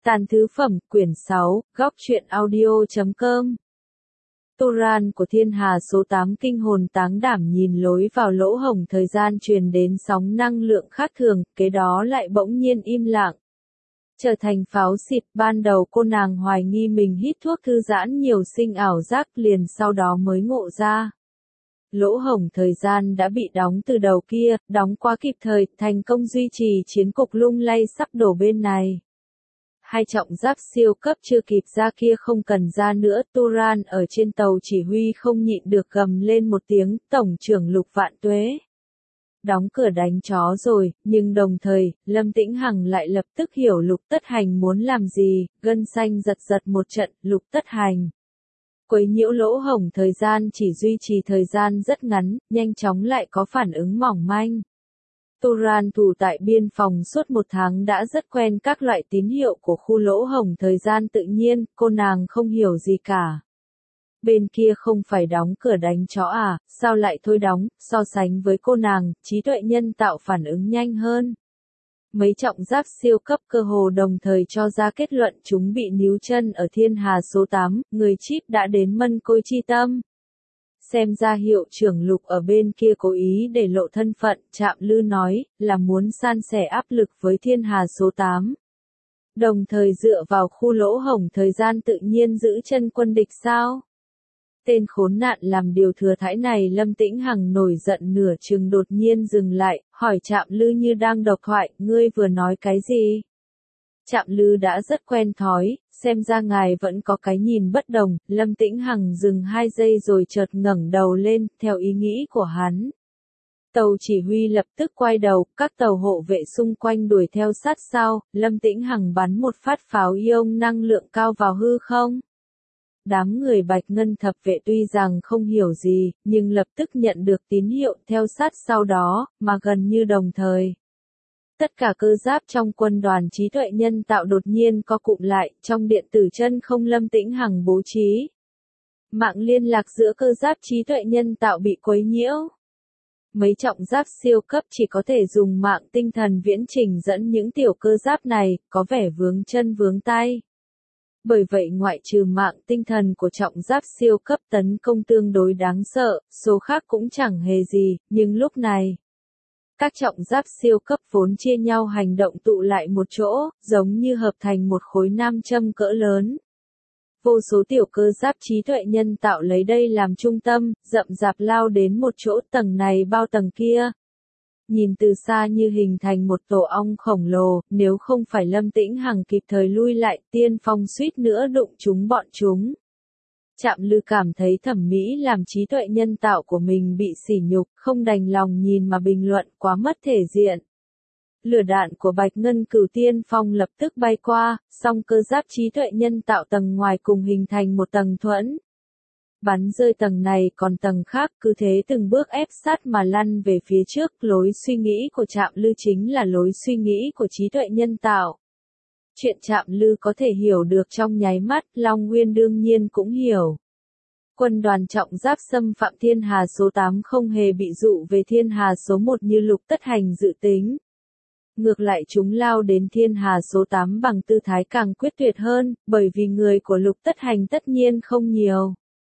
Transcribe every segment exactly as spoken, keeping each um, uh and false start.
Tàn thứ phẩm, quyển sáu, góc truyện audio chấm com. Turan của thiên hà số tám kinh hồn táng đảm nhìn lối vào lỗ hổng thời gian truyền đến sóng năng lượng khác thường, kế đó lại bỗng nhiên im lặng. Trở thành pháo xịt, ban đầu cô nàng hoài nghi mình hít thuốc thư giãn nhiều sinh ảo giác, liền sau đó mới ngộ ra. Lỗ hổng thời gian đã bị đóng từ đầu kia, đóng quá kịp thời, thành công duy trì chiến cục lung lay sắp đổ bên này. Hai trọng giáp siêu cấp chưa kịp ra kia không cần ra nữa, Turan ở trên tàu chỉ huy không nhịn được gầm lên một tiếng, tổng trưởng Lục Vạn Tuế. Đóng cửa đánh chó rồi, nhưng đồng thời, Lâm Tĩnh Hằng lại lập tức hiểu Lục Tất Hành muốn làm gì, gân xanh giật giật một trận, Lục Tất Hành. Quấy nhiễu lỗ hổng thời gian chỉ duy trì thời gian rất ngắn, nhanh chóng lại có phản ứng mỏng manh. Turan thủ tại biên phòng suốt một tháng đã rất quen các loại tín hiệu của khu lỗ hổng thời gian tự nhiên, cô nàng không hiểu gì cả. Bên kia không phải đóng cửa đánh chó à, sao lại thôi đóng, so sánh với cô nàng, trí tuệ nhân tạo phản ứng nhanh hơn. Mấy trọng giáp siêu cấp cơ hồ đồng thời cho ra kết luận chúng bị níu chân ở thiên hà số tám, người chip đã đến mân côi chi tâm. Xem ra hiệu trưởng Lục ở bên kia cố ý để lộ thân phận, Trạm Lư nói, là muốn san sẻ áp lực với thiên hà số tám. Đồng thời dựa vào khu lỗ hổng thời gian tự nhiên giữ chân quân địch sao? Tên khốn nạn làm điều thừa thãi này Lâm Tĩnh Hằng nổi giận nửa chừng đột nhiên dừng lại, hỏi Trạm Lư như đang độc thoại, ngươi vừa nói cái gì? Trạm Lư đã rất quen thói, xem ra ngài vẫn có cái nhìn bất đồng, Lâm Tĩnh Hằng dừng hai giây rồi chợt ngẩng đầu lên, theo ý nghĩ của hắn. Tàu chỉ huy lập tức quay đầu, các tàu hộ vệ xung quanh đuổi theo sát sau, Lâm Tĩnh Hằng bắn một phát pháo ion năng lượng cao vào hư không. Đám người Bạch Ngân thập vệ tuy rằng không hiểu gì, nhưng lập tức nhận được tín hiệu theo sát sau đó, mà gần như đồng thời. Tất cả cơ giáp trong quân đoàn trí tuệ nhân tạo đột nhiên co cụm lại, trong điện tử chân không Lâm Tĩnh Hằng bố trí. Mạng liên lạc giữa cơ giáp trí tuệ nhân tạo bị quấy nhiễu. Mấy trọng giáp siêu cấp chỉ có thể dùng mạng tinh thần viễn trình dẫn những tiểu cơ giáp này, có vẻ vướng chân vướng tay. Bởi vậy ngoại trừ mạng tinh thần của trọng giáp siêu cấp tấn công tương đối đáng sợ, số khác cũng chẳng hề gì, nhưng lúc này. Các trọng giáp siêu cấp vốn chia nhau hành động tụ lại một chỗ, giống như hợp thành một khối nam châm cỡ lớn. Vô số tiểu cơ giáp trí tuệ nhân tạo lấy đây làm trung tâm, rậm rạp lao đến một chỗ, tầng này bao tầng kia. Nhìn từ xa như hình thành một tổ ong khổng lồ, nếu không phải Lâm Tĩnh Hằng kịp thời lui lại, tiên phong suýt nữa đụng chúng bọn chúng. Trạm Lư cảm thấy thẩm mỹ làm trí tuệ nhân tạo của mình bị sỉ nhục, không đành lòng nhìn mà bình luận, quá mất thể diện. Lửa đạn của Bạch Ngân Cửu Tiên Phong lập tức bay qua, song cơ giáp trí tuệ nhân tạo tầng ngoài cùng hình thành một tầng thuẫn. Bắn rơi tầng này còn tầng khác, cứ thế từng bước ép sát mà lăn về phía trước, lối suy nghĩ của Trạm Lư chính là lối suy nghĩ của trí tuệ nhân tạo. Chuyện Trạm Lư có thể hiểu được trong nháy mắt, Long Nguyên đương nhiên cũng hiểu. Quân đoàn trọng giáp xâm phạm thiên hà số tám không hề bị dụ về thiên hà số một như Lục Tất Hành dự tính. Ngược lại chúng lao đến thiên hà số tám bằng tư thái càng quyết tuyệt hơn, bởi vì người của Lục Tất Hành tất nhiên không nhiều.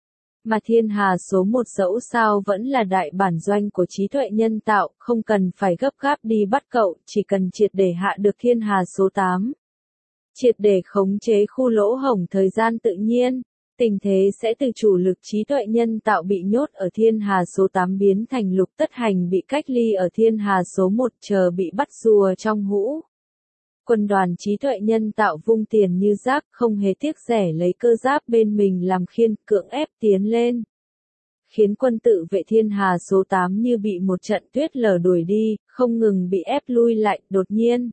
Mà thiên hà số một dẫu sao vẫn là đại bản doanh của trí tuệ nhân tạo, không cần phải gấp gáp đi bắt cậu, chỉ cần triệt để hạ được thiên hà số tám. Triệt để khống chế khu lỗ hổng thời gian tự nhiên, tình thế sẽ từ chủ lực trí tuệ nhân tạo bị nhốt ở thiên hà số tám biến thành Lục Tất Hành bị cách ly ở thiên hà số một chờ bị bắt rùa trong hũ. Quân đoàn trí tuệ nhân tạo vung tiền như rác, không hề tiếc rẻ lấy cơ giáp bên mình làm khiên, cưỡng ép tiến lên. Khiến quân tự vệ thiên hà số tám như bị một trận tuyết lở đuổi đi, không ngừng bị ép lui lại, đột nhiên.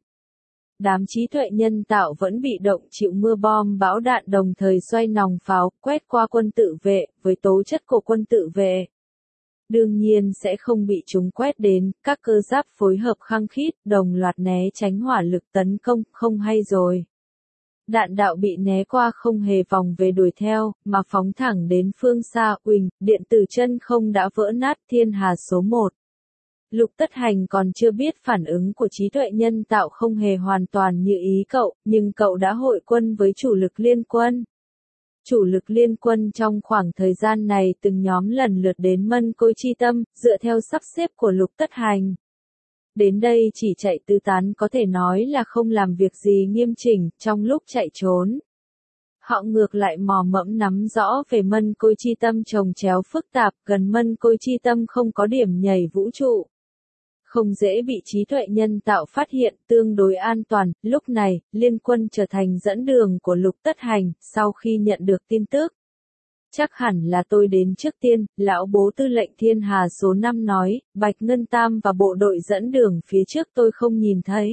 Đám trí tuệ nhân tạo vẫn bị động chịu mưa bom bão đạn đồng thời xoay nòng pháo, quét qua quân tự vệ, với tố chất của quân tự vệ. Đương nhiên sẽ không bị chúng quét đến, các cơ giáp phối hợp khăng khít, đồng loạt né tránh hỏa lực tấn công, không hay rồi. Đạn đạo bị né qua không hề vòng về đuổi theo, mà phóng thẳng đến phương xa, uỳnh, điện tử chân không đã vỡ nát thiên hà số một. Lục Tất Hành còn chưa biết phản ứng của trí tuệ nhân tạo không hề hoàn toàn như ý cậu, nhưng cậu đã hội quân với chủ lực liên quân. Chủ lực liên quân trong khoảng thời gian này từng nhóm lần lượt đến Mân Côi Chi Tâm, dựa theo sắp xếp của Lục Tất Hành. Đến đây chỉ chạy tứ tán có thể nói là không làm việc gì nghiêm chỉnh, trong lúc chạy trốn. Họ ngược lại mò mẫm nắm rõ về Mân Côi Chi Tâm chồng chéo phức tạp, gần Mân Côi Chi Tâm không có điểm nhảy vũ trụ. Không dễ bị trí tuệ nhân tạo phát hiện, tương đối an toàn. Lúc này, liên quân trở thành dẫn đường của Lục Tất Hành, sau khi nhận được tin tức. Chắc hẳn là tôi đến trước tiên, lão bố tư lệnh Thiên Hà số năm nói, Bạch Ngân Tam và bộ đội dẫn đường phía trước tôi không nhìn thấy.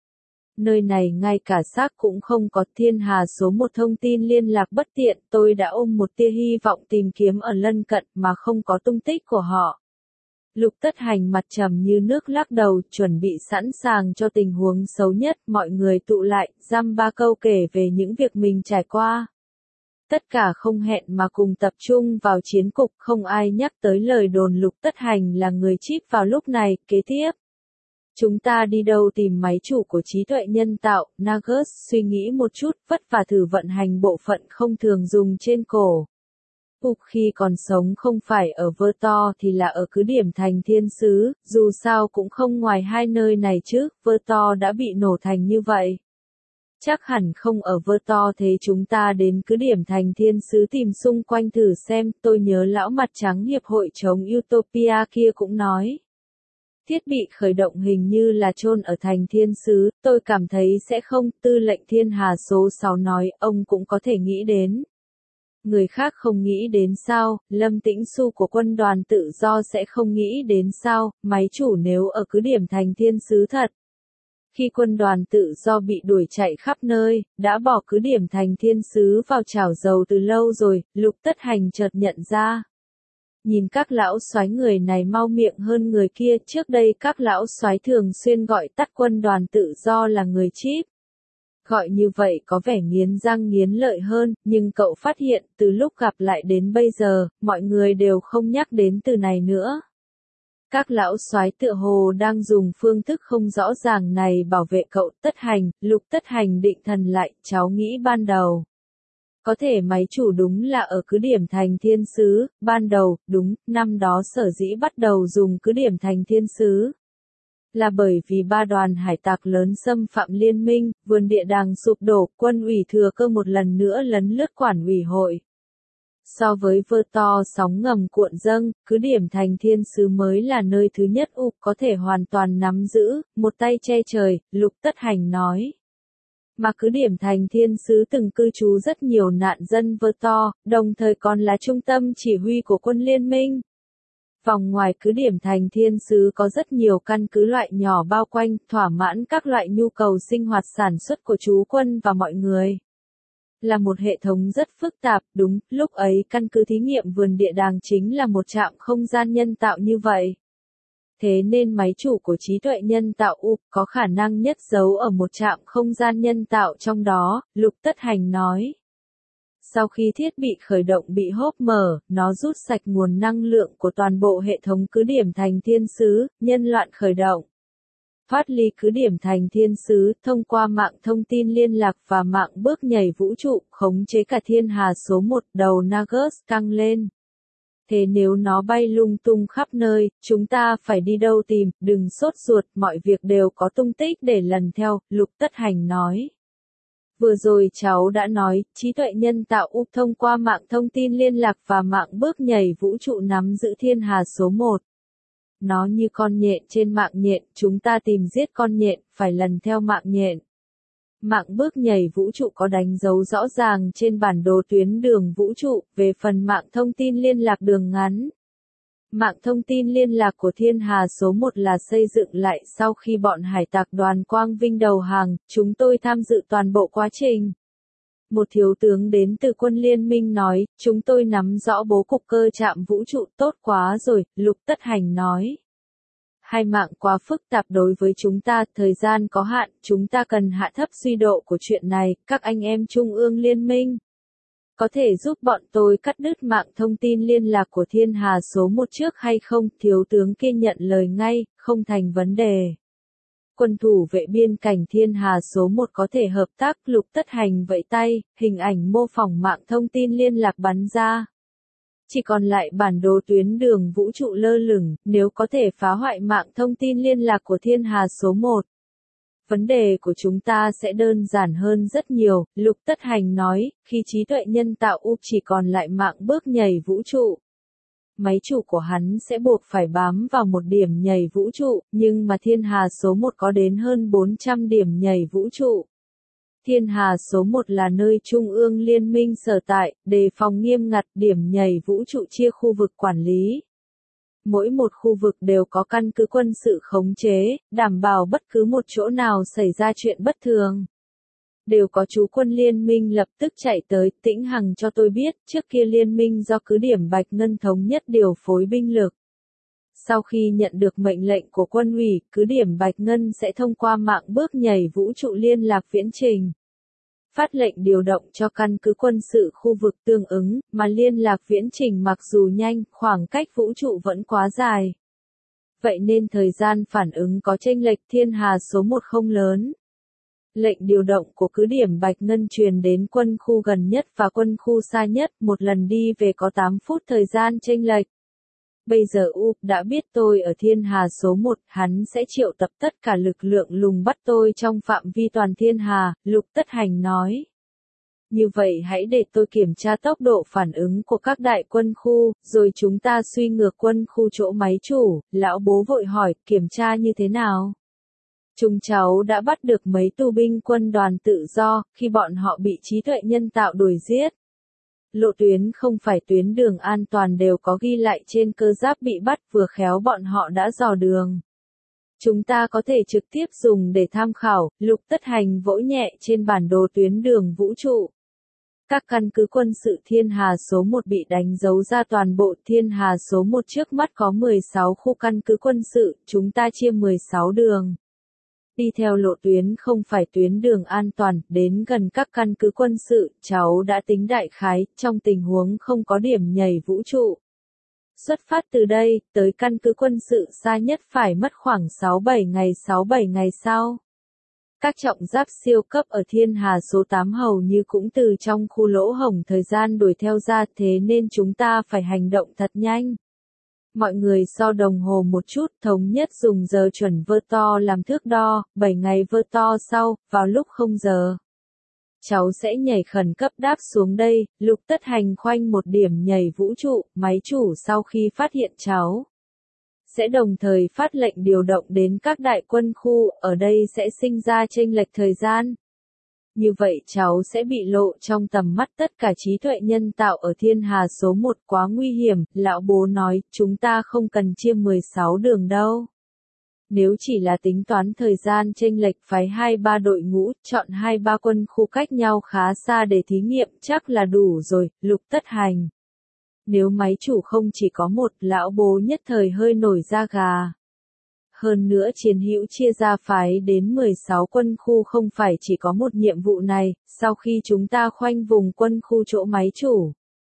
Nơi này ngay cả xác cũng không có. Thiên Hà số một thông tin liên lạc bất tiện, tôi đã ôm một tia hy vọng tìm kiếm ở lân cận mà không có tung tích của họ. Lục Tất Hành mặt trầm như nước lắc đầu, chuẩn bị sẵn sàng cho tình huống xấu nhất. Mọi người tụ lại, dăm ba câu kể về những việc mình trải qua. Tất cả không hẹn mà cùng tập trung vào chiến cục, không ai nhắc tới lời đồn Lục Tất Hành là người chip vào lúc này. Kế tiếp, chúng ta đi đâu tìm máy chủ của trí tuệ nhân tạo? Nagus suy nghĩ một chút, vất vả thử vận hành bộ phận không thường dùng trên cổ. Úc khi còn sống không phải ở Vơ To thì là ở cứ điểm thành thiên sứ, dù sao cũng không ngoài hai nơi này chứ. Vơ To đã bị nổ thành như vậy. Chắc hẳn không ở Vơ To, thế chúng ta đến cứ điểm thành thiên sứ tìm xung quanh thử xem. Tôi nhớ lão mặt trắng hiệp hội chống Utopia kia cũng nói. Thiết bị khởi động hình như là chôn ở thành thiên sứ, tôi cảm thấy sẽ không. Tư lệnh Thiên Hà số sáu nói, ông cũng có thể nghĩ đến. Người khác không nghĩ đến sao? Lâm Tĩnh Xu của quân đoàn tự do sẽ không nghĩ đến sao? Máy chủ nếu ở cứ điểm thành thiên sứ thật. Khi quân đoàn tự do bị đuổi chạy khắp nơi, đã bỏ cứ điểm thành thiên sứ vào chảo dầu từ lâu rồi. Lục Tất Hành chợt nhận ra. Nhìn các lão soái người này mau miệng hơn người kia, trước đây các lão soái thường xuyên gọi tắt quân đoàn tự do là người chip. Gọi như vậy có vẻ nghiến răng nghiến lợi hơn, nhưng cậu phát hiện từ lúc gặp lại đến bây giờ, mọi người đều không nhắc đến từ này nữa. Các lão soái tựa hồ đang dùng phương thức không rõ ràng này bảo vệ cậu. Tất Hành. Lục Tất Hành định thần lại, cháu nghĩ ban đầu. Có thể máy chủ đúng là ở cứ điểm thành thiên sứ, ban đầu, đúng, năm đó sở dĩ bắt đầu dùng cứ điểm thành thiên sứ. Là bởi vì ba đoàn hải tặc lớn xâm phạm liên minh, vườn địa đàng sụp đổ, quân ủy thừa cơ một lần nữa lấn lướt quản ủy hội. So với Vơ To sóng ngầm cuộn dâng, cứ điểm thành thiên sứ mới là nơi thứ nhất Úc có thể hoàn toàn nắm giữ, một tay che trời. Lục Tất Hành nói. Mà cứ điểm thành thiên sứ từng cư trú rất nhiều nạn dân Vơ To, đồng thời còn là trung tâm chỉ huy của quân liên minh. Vòng ngoài cứ điểm thành thiên sứ có rất nhiều căn cứ loại nhỏ bao quanh, thỏa mãn các loại nhu cầu sinh hoạt sản xuất của trú quân và mọi người. Là một hệ thống rất phức tạp, đúng, lúc ấy căn cứ thí nghiệm vườn địa đàng chính là một trạm không gian nhân tạo như vậy. Thế nên máy chủ của trí tuệ nhân tạo U có khả năng nhất giấu ở một trạm không gian nhân tạo trong đó, Lục Tất Hành nói. Sau khi thiết bị khởi động bị hốp mở, nó rút sạch nguồn năng lượng của toàn bộ hệ thống cứ điểm thành thiên sứ, nhân loạn khởi động. Thoát ly cứ điểm thành thiên sứ, thông qua mạng thông tin liên lạc và mạng bước nhảy vũ trụ, khống chế cả Thiên Hà số một, đầu Nagus căng lên. Thế nếu nó bay lung tung khắp nơi, chúng ta phải đi đâu tìm? Đừng sốt ruột, mọi việc đều có tung tích để lần theo, Lục Tất Hành nói. Vừa rồi cháu đã nói, trí tuệ nhân tạo U thông qua mạng thông tin liên lạc và mạng bước nhảy vũ trụ nắm giữ Thiên Hà số một. Nó như con nhện trên mạng nhện, chúng ta tìm giết con nhện, phải lần theo mạng nhện. Mạng bước nhảy vũ trụ có đánh dấu rõ ràng trên bản đồ tuyến đường vũ trụ, về phần mạng thông tin liên lạc đường ngắn. Mạng thông tin liên lạc của Thiên Hà số một là xây dựng lại sau khi bọn hải tặc đoàn Quang Vinh đầu hàng, chúng tôi tham dự toàn bộ quá trình. Một thiếu tướng đến từ quân liên minh nói, chúng tôi nắm rõ bố cục cơ trạm vũ trụ, tốt quá rồi, Lục Tất Hành nói. Hai mạng quá phức tạp đối với chúng ta, thời gian có hạn, chúng ta cần hạ thấp suy độ của chuyện này, các anh em Trung ương Liên minh. có thể giúp bọn tôi cắt đứt mạng thông tin liên lạc của Thiên Hà số một trước hay không? Thiếu tướng kia nhận lời ngay, không thành vấn đề. Quân thủ vệ biên cảnh Thiên Hà số một có thể hợp tác. Lục Tất Hành vẫy tay, hình ảnh mô phỏng mạng thông tin liên lạc bắn ra. Chỉ còn lại bản đồ tuyến đường vũ trụ lơ lửng, nếu có thể phá hoại mạng thông tin liên lạc của Thiên Hà số một. Vấn đề của chúng ta sẽ đơn giản hơn rất nhiều, Lục Tất Hành nói, khi trí tuệ nhân tạo U chỉ còn lại mạng bước nhảy vũ trụ. Máy chủ của hắn sẽ buộc phải bám vào một điểm nhảy vũ trụ, nhưng mà Thiên Hà số một có đến hơn bốn trăm điểm nhảy vũ trụ. Thiên Hà số một là nơi Trung ương Liên minh sở tại, đề phòng nghiêm ngặt, điểm nhảy vũ trụ chia khu vực quản lý. Mỗi một khu vực đều có căn cứ quân sự khống chế, đảm bảo bất cứ một chỗ nào xảy ra chuyện bất thường. Đều có chú quân liên minh lập tức chạy tới, Tĩnh Hằng cho tôi biết, trước kia liên minh do cứ điểm Bạch Ngân thống nhất điều phối binh lực. Sau khi nhận được mệnh lệnh của quân ủy, cứ điểm Bạch Ngân sẽ thông qua mạng bước nhảy vũ trụ liên lạc viễn trình. Phát lệnh điều động cho căn cứ quân sự khu vực tương ứng, mà liên lạc viễn trình mặc dù nhanh, khoảng cách vũ trụ vẫn quá dài. Vậy nên thời gian phản ứng có chênh lệch. Thiên Hà số một không lớn. Lệnh điều động của cứ điểm Bạch Ngân truyền đến quân khu gần nhất và quân khu xa nhất, một lần đi về có tám phút thời gian chênh lệch. Bây giờ U đã biết tôi ở Thiên Hà số một, hắn sẽ triệu tập tất cả lực lượng lùng bắt tôi trong phạm vi toàn Thiên Hà, Lục Tất Hành nói. Như vậy hãy để tôi kiểm tra tốc độ phản ứng của các đại quân khu, rồi chúng ta suy ngược quân khu chỗ máy chủ, lão bố vội hỏi, kiểm tra như thế nào? Chúng cháu đã bắt được mấy tù binh quân đoàn tự do, khi bọn họ bị trí tuệ nhân tạo đuổi giết. Lộ tuyến không phải tuyến đường an toàn đều có ghi lại trên cơ giáp bị bắt, vừa khéo bọn họ đã dò đường. Chúng ta có thể trực tiếp dùng để tham khảo, Lục Tất Hành vỗ nhẹ trên bản đồ tuyến đường vũ trụ. Các căn cứ quân sự Thiên Hà số một bị đánh dấu ra toàn bộ. Thiên Hà số một trước mắt có mười sáu khu căn cứ quân sự, chúng ta chia mười sáu đường. Đi theo lộ tuyến không phải tuyến đường an toàn, đến gần các căn cứ quân sự, cháu đã tính đại khái, trong tình huống không có điểm nhảy vũ trụ. Xuất phát từ đây, tới căn cứ quân sự xa nhất phải mất khoảng sáu bảy ngày sáu bảy ngày sau. Các trọng giáp siêu cấp ở Thiên Hà số tám hầu như cũng từ trong khu lỗ hổng thời gian đuổi theo ra, thế nên chúng ta phải hành động thật nhanh. Mọi người so đồng hồ một chút, thống nhất dùng giờ chuẩn vơ to làm thước đo, bảy ngày vơ to sau, vào lúc không giờ. Cháu sẽ nhảy khẩn cấp đáp xuống đây, Lục Tất Hành khoanh một điểm nhảy vũ trụ, máy chủ sau khi phát hiện cháu sẽ đồng thời phát lệnh điều động đến các đại quân khu, ở đây sẽ sinh ra chênh lệch thời gian. Như vậy cháu sẽ bị lộ trong tầm mắt tất cả trí tuệ nhân tạo ở Thiên Hà số một, quá nguy hiểm, lão bố nói, chúng ta không cần chia mười sáu đường đâu. Nếu chỉ là tính toán thời gian chênh lệch phái hai ba đội ngũ, chọn hai ba quân khu cách nhau khá xa để thí nghiệm chắc là đủ rồi, Lục Tất Hành. Nếu máy chủ không chỉ có một, lão bố nhất thời hơi nổi da gà. Hơn nữa chiến hữu chia ra phái đến mười sáu quân khu không phải chỉ có một nhiệm vụ này, sau khi chúng ta khoanh vùng quân khu chỗ máy chủ.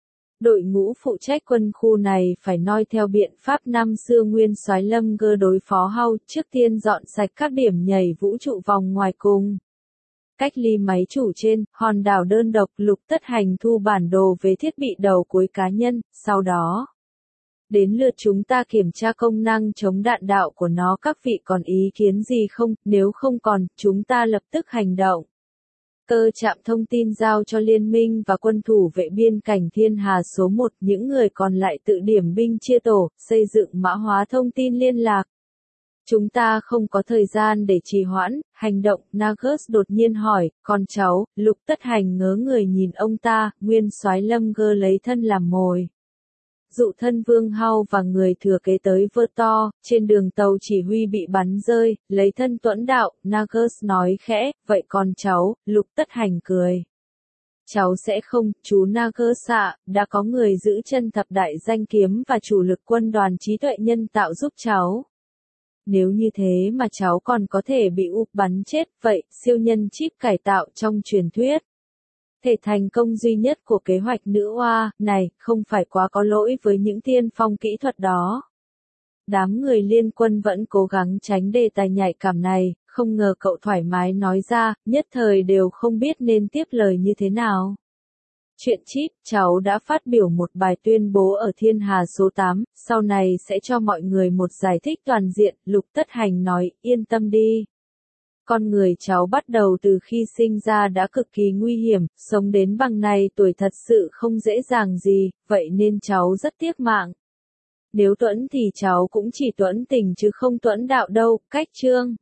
Đội ngũ phụ trách quân khu này phải noi theo biện pháp năm xưa Nguyên Soái Lâm Gơ đối phó Hau, trước tiên dọn sạch các điểm nhảy vũ trụ vòng ngoài cùng. Cách ly máy chủ trên, hòn đảo đơn độc, Lục Tất Hành thu bản đồ về thiết bị đầu cuối cá nhân, sau đó đến lượt chúng ta kiểm tra công năng chống đạn đạo của nó. Các vị còn ý kiến gì không? Nếu không còn, chúng ta lập tức hành động. Cơ trạm thông tin giao cho liên minh và quân thủ vệ biên cảnh Thiên Hà số một, những người còn lại tự điểm binh chia tổ, xây dựng mã hóa thông tin liên lạc. Chúng ta không có thời gian để trì hoãn, hành động, Nagus đột nhiên hỏi, con cháu, Lục Tất Hành ngớ người nhìn ông ta, Nguyên Soái Lâm Gơ lấy thân làm mồi. Dụ thân Vương Hau và người thừa kế tới vơ to, trên đường tàu chỉ huy bị bắn rơi, lấy thân tuẫn đạo, Nagus nói khẽ, vậy con cháu, Lục Tất Hành cười. Cháu sẽ không, chú Nagus ạ, đã có người giữ chân thập đại danh kiếm và chủ lực quân đoàn trí tuệ nhân tạo giúp cháu. Nếu như thế mà cháu còn có thể bị úp bắn chết, vậy, siêu nhân chip cải tạo trong truyền thuyết. Thể thành công duy nhất của kế hoạch nữ oa này không phải quá có lỗi với những tiên phong kỹ thuật đó. Đám người liên quân vẫn cố gắng tránh đề tài nhạy cảm này, không ngờ cậu thoải mái nói ra, nhất thời đều không biết nên tiếp lời như thế nào. Chuyện chip, cháu đã phát biểu một bài tuyên bố ở Thiên Hà số tám, sau này sẽ cho mọi người một giải thích toàn diện, Lục Tất Hành nói, yên tâm đi. Con người cháu bắt đầu từ khi sinh ra đã cực kỳ nguy hiểm, sống đến bằng này tuổi thật sự không dễ dàng gì, vậy nên cháu rất tiếc mạng. Nếu tuẫn thì cháu cũng chỉ tuẫn tình chứ không tuẫn đạo đâu, cách chương.